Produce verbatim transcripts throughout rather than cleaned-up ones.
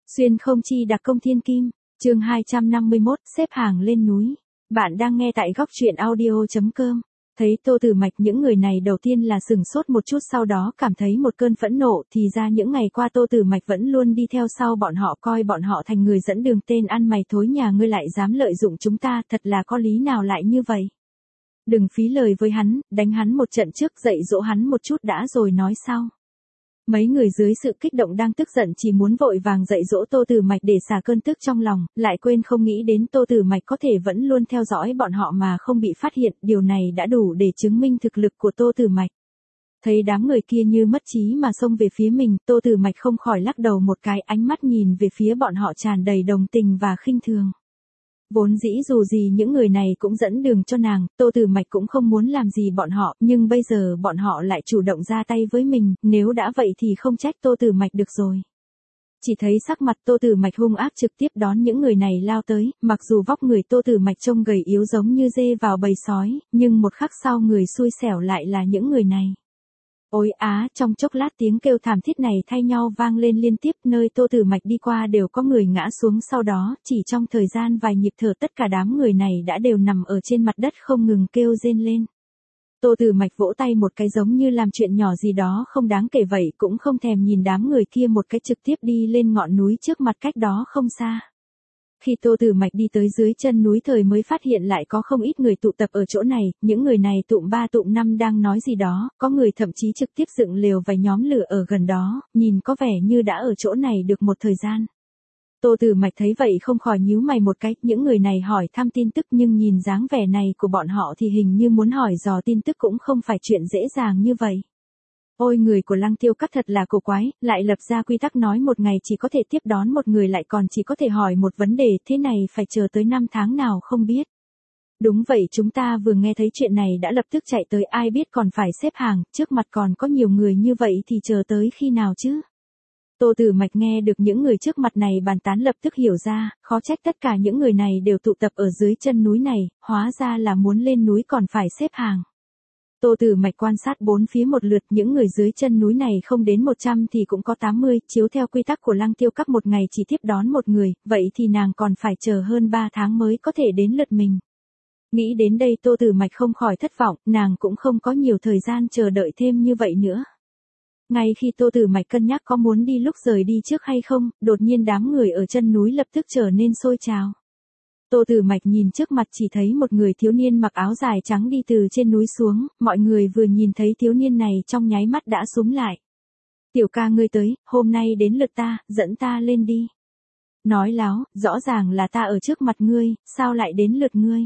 Xuyên không chi đặc công thiên kim, chương hai trăm năm mươi mốt, xếp hàng lên núi. Bạn đang nghe tại góc truyện audio chấm com. Thấy Tô Tử Mạch, những người này đầu tiên là sửng sốt một chút, sau đó cảm thấy một cơn phẫn nộ, thì ra những ngày qua Tô Tử Mạch vẫn luôn đi theo sau bọn họ, coi bọn họ thành người dẫn đường, tên ăn mày thối nhà ngươi lại dám lợi dụng chúng ta, thật là có lý nào lại như vậy. Đừng phí lời với hắn, đánh hắn một trận trước, dạy dỗ hắn một chút đã rồi nói sau. Mấy người dưới sự kích động đang tức giận chỉ muốn vội vàng dạy dỗ Tô Tử Mạch để xả cơn tức trong lòng, lại quên không nghĩ đến Tô Tử Mạch có thể vẫn luôn theo dõi bọn họ mà không bị phát hiện, điều này đã đủ để chứng minh thực lực của Tô Tử Mạch. Thấy đám người kia như mất trí mà xông về phía mình, Tô Tử Mạch không khỏi lắc đầu một cái, ánh mắt nhìn về phía bọn họ tràn đầy đồng tình và khinh thường. Vốn dĩ dù gì những người này cũng dẫn đường cho nàng, Tô Tử Mạch cũng không muốn làm gì bọn họ, nhưng bây giờ bọn họ lại chủ động ra tay với mình, nếu đã vậy thì không trách Tô Tử Mạch được rồi. Chỉ thấy sắc mặt Tô Tử Mạch hung ác trực tiếp đón những người này lao tới, mặc dù vóc người Tô Tử Mạch trông gầy yếu giống như dê vào bầy sói, nhưng một khắc sau người xui xẻo lại là những người này. Ôi á, trong chốc lát tiếng kêu thảm thiết này thay nhau vang lên liên tiếp, nơi Tô Tử Mạch đi qua đều có người ngã xuống, sau đó, chỉ trong thời gian vài nhịp thở tất cả đám người này đã đều nằm ở trên mặt đất không ngừng kêu rên lên. Tô Tử Mạch vỗ tay một cái giống như làm chuyện nhỏ gì đó không đáng kể vậy, cũng không thèm nhìn đám người kia một cái, trực tiếp đi lên ngọn núi trước mặt cách đó không xa. Khi Tô Tử Mạch đi tới dưới chân núi thời mới phát hiện lại có không ít người tụ tập ở chỗ này, những người này tụm ba tụm năm đang nói gì đó, có người thậm chí trực tiếp dựng lều và nhóm lửa ở gần đó, nhìn có vẻ như đã ở chỗ này được một thời gian. Tô Tử Mạch thấy vậy không khỏi nhíu mày một cái, những người này hỏi thăm tin tức nhưng nhìn dáng vẻ này của bọn họ thì hình như muốn hỏi dò tin tức cũng không phải chuyện dễ dàng như vậy. Ôi, người của Lăng Tiêu Các thật là cổ quái, lại lập ra quy tắc nói một ngày chỉ có thể tiếp đón một người, lại còn chỉ có thể hỏi một vấn đề, thế này phải chờ tới năm tháng nào không biết. Đúng vậy, chúng ta vừa nghe thấy chuyện này đã lập tức chạy tới, ai biết còn phải xếp hàng, trước mặt còn có nhiều người như vậy thì chờ tới khi nào chứ? Tô Tử Mạch nghe được những người trước mặt này bàn tán lập tức hiểu ra, khó trách tất cả những người này đều tụ tập ở dưới chân núi này, hóa ra là muốn lên núi còn phải xếp hàng. Tô Tử Mạch quan sát bốn phía một lượt, những người dưới chân núi này không đến một trăm thì cũng có tám mươi, chiếu theo quy tắc của Lăng Tiêu Các một ngày chỉ tiếp đón một người, vậy thì nàng còn phải chờ hơn ba tháng mới có thể đến lượt mình. Nghĩ đến đây Tô Tử Mạch không khỏi thất vọng, nàng cũng không có nhiều thời gian chờ đợi thêm như vậy nữa. Ngay khi Tô Tử Mạch cân nhắc có muốn đi lúc rời đi trước hay không, đột nhiên đám người ở chân núi lập tức trở nên sôi trào. Tô Tử Mạch nhìn trước mặt chỉ thấy một người thiếu niên mặc áo dài trắng đi từ trên núi xuống, mọi người vừa nhìn thấy thiếu niên này trong nháy mắt đã xúm lại. Tiểu ca ngươi tới, hôm nay đến lượt ta, dẫn ta lên đi. Nói láo, rõ ràng là ta ở trước mặt ngươi, sao lại đến lượt ngươi?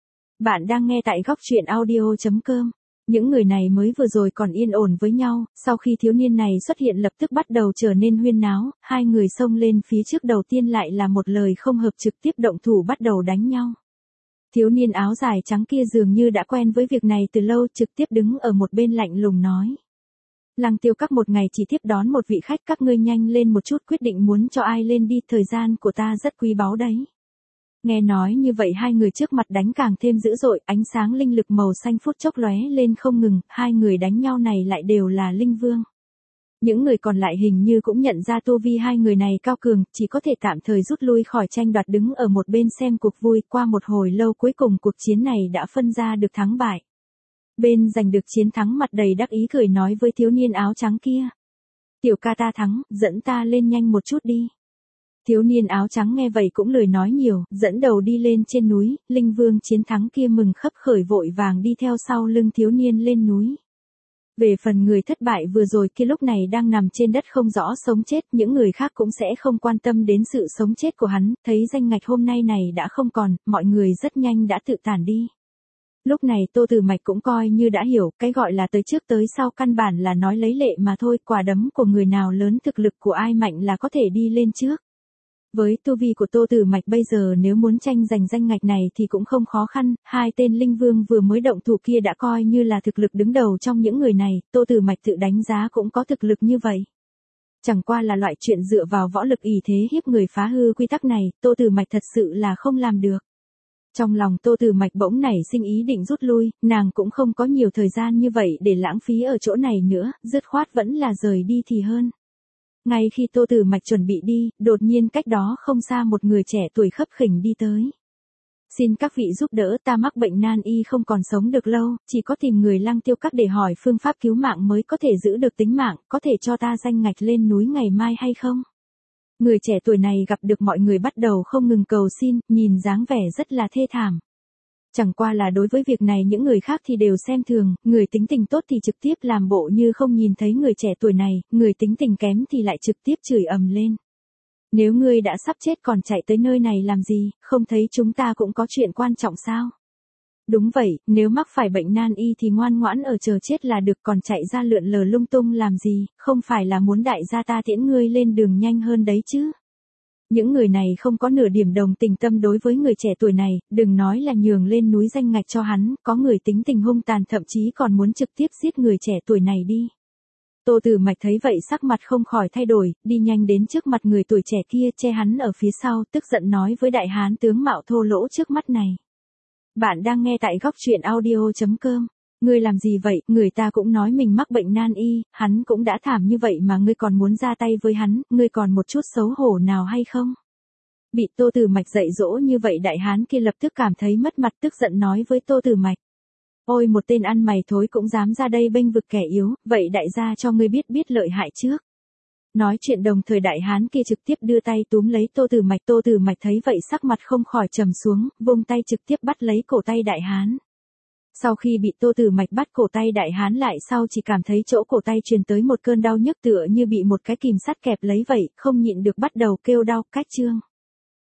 Bạn đang nghe tại góc truyện audio chấm com. Những người này mới vừa rồi còn yên ổn với nhau, sau khi thiếu niên này xuất hiện lập tức bắt đầu trở nên huyên náo, hai người xông lên phía trước, đầu tiên lại là một lời không hợp trực tiếp động thủ bắt đầu đánh nhau. Thiếu niên áo dài trắng kia dường như đã quen với việc này từ lâu, trực tiếp đứng ở một bên lạnh lùng nói. Lăng Tiêu Các một ngày chỉ tiếp đón một vị khách, các ngươi nhanh lên một chút, quyết định muốn cho ai lên đi, thời gian của ta rất quý báu đấy. Nghe nói như vậy hai người trước mặt đánh càng thêm dữ dội, ánh sáng linh lực màu xanh phút chốc lóe lên không ngừng, hai người đánh nhau này lại đều là linh vương. Những người còn lại hình như cũng nhận ra tu vi hai người này cao cường, chỉ có thể tạm thời rút lui khỏi tranh đoạt, đứng ở một bên xem cuộc vui. Qua một hồi lâu cuối cùng cuộc chiến này đã phân ra được thắng bại. Bên giành được chiến thắng mặt đầy đắc ý cười nói với thiếu niên áo trắng kia. Tiểu ca ta thắng, dẫn ta lên nhanh một chút đi. Thiếu niên áo trắng nghe vậy cũng lười nói nhiều, dẫn đầu đi lên trên núi, linh vương chiến thắng kia mừng khấp khởi vội vàng đi theo sau lưng thiếu niên lên núi. Về phần người thất bại vừa rồi kia lúc này đang nằm trên đất không rõ sống chết, những người khác cũng sẽ không quan tâm đến sự sống chết của hắn, thấy danh ngạch hôm nay này đã không còn, mọi người rất nhanh đã tự tản đi. Lúc này Tô Tử Mạch cũng coi như đã hiểu, cái gọi là tới trước tới sau căn bản là nói lấy lệ mà thôi, quả đấm của người nào lớn thực lực của ai mạnh là có thể đi lên trước. Với tu vi của Tô Tử Mạch bây giờ nếu muốn tranh giành danh ngạch này thì cũng không khó khăn, hai tên linh vương vừa mới động thủ kia đã coi như là thực lực đứng đầu trong những người này, Tô Tử Mạch tự đánh giá cũng có thực lực như vậy. Chẳng qua là loại chuyện dựa vào võ lực ỷ thế hiếp người phá hư quy tắc này, Tô Tử Mạch thật sự là không làm được. Trong lòng Tô Tử Mạch bỗng nảy sinh ý định rút lui, nàng cũng không có nhiều thời gian như vậy để lãng phí ở chỗ này nữa, dứt khoát vẫn là rời đi thì hơn. Ngay khi Tô Tử Mạch chuẩn bị đi, đột nhiên cách đó không xa một người trẻ tuổi khấp khỉnh đi tới. Xin các vị giúp đỡ, ta mắc bệnh nan y không còn sống được lâu, chỉ có tìm người Lăng Tiêu Các để hỏi phương pháp cứu mạng mới có thể giữ được tính mạng, có thể cho ta danh ngạch lên núi ngày mai hay không? Người trẻ tuổi này gặp được mọi người bắt đầu không ngừng cầu xin, nhìn dáng vẻ rất là thê thảm. Chẳng qua là đối với việc này những người khác thì đều xem thường, người tính tình tốt thì trực tiếp làm bộ như không nhìn thấy người trẻ tuổi này, người tính tình kém thì lại trực tiếp chửi ầm lên. Nếu ngươi đã sắp chết còn chạy tới nơi này làm gì, không thấy chúng ta cũng có chuyện quan trọng sao? Đúng vậy, nếu mắc phải bệnh nan y thì ngoan ngoãn ở chờ chết là được, còn chạy ra lượn lờ lung tung làm gì, không phải là muốn đại gia ta tiễn ngươi lên đường nhanh hơn đấy chứ? Những người này không có nửa điểm đồng tình tâm đối với người trẻ tuổi này, đừng nói là nhường lên núi danh ngạch cho hắn, có người tính tình hung tàn thậm chí còn muốn trực tiếp giết người trẻ tuổi này đi. Tô Tử Mạch thấy vậy sắc mặt không khỏi thay đổi, đi nhanh đến trước mặt người tuổi trẻ kia che hắn ở phía sau, tức giận nói với đại hán tướng mạo thô lỗ trước mắt này. Bạn đang nghe tại góc truyện audio chấm com. Ngươi làm gì vậy, người ta cũng nói mình mắc bệnh nan y, hắn cũng đã thảm như vậy mà ngươi còn muốn ra tay với hắn, ngươi còn một chút xấu hổ nào hay không? Bị Tô Tử Mạch dạy dỗ như vậy đại hán kia lập tức cảm thấy mất mặt, tức giận nói với Tô Tử Mạch. Ôi một tên ăn mày thối cũng dám ra đây bênh vực kẻ yếu, vậy đại gia cho ngươi biết biết lợi hại trước. Nói chuyện đồng thời đại hán kia trực tiếp đưa tay túm lấy Tô Tử Mạch, Tô Tử Mạch thấy vậy sắc mặt không khỏi trầm xuống, vung tay trực tiếp bắt lấy cổ tay đại hán. Sau khi bị Tô Tử Mạch bắt cổ tay đại hán lại sau chỉ cảm thấy chỗ cổ tay truyền tới một cơn đau nhức tựa như bị một cái kìm sắt kẹp lấy vậy, không nhịn được bắt đầu kêu đau, cách chương.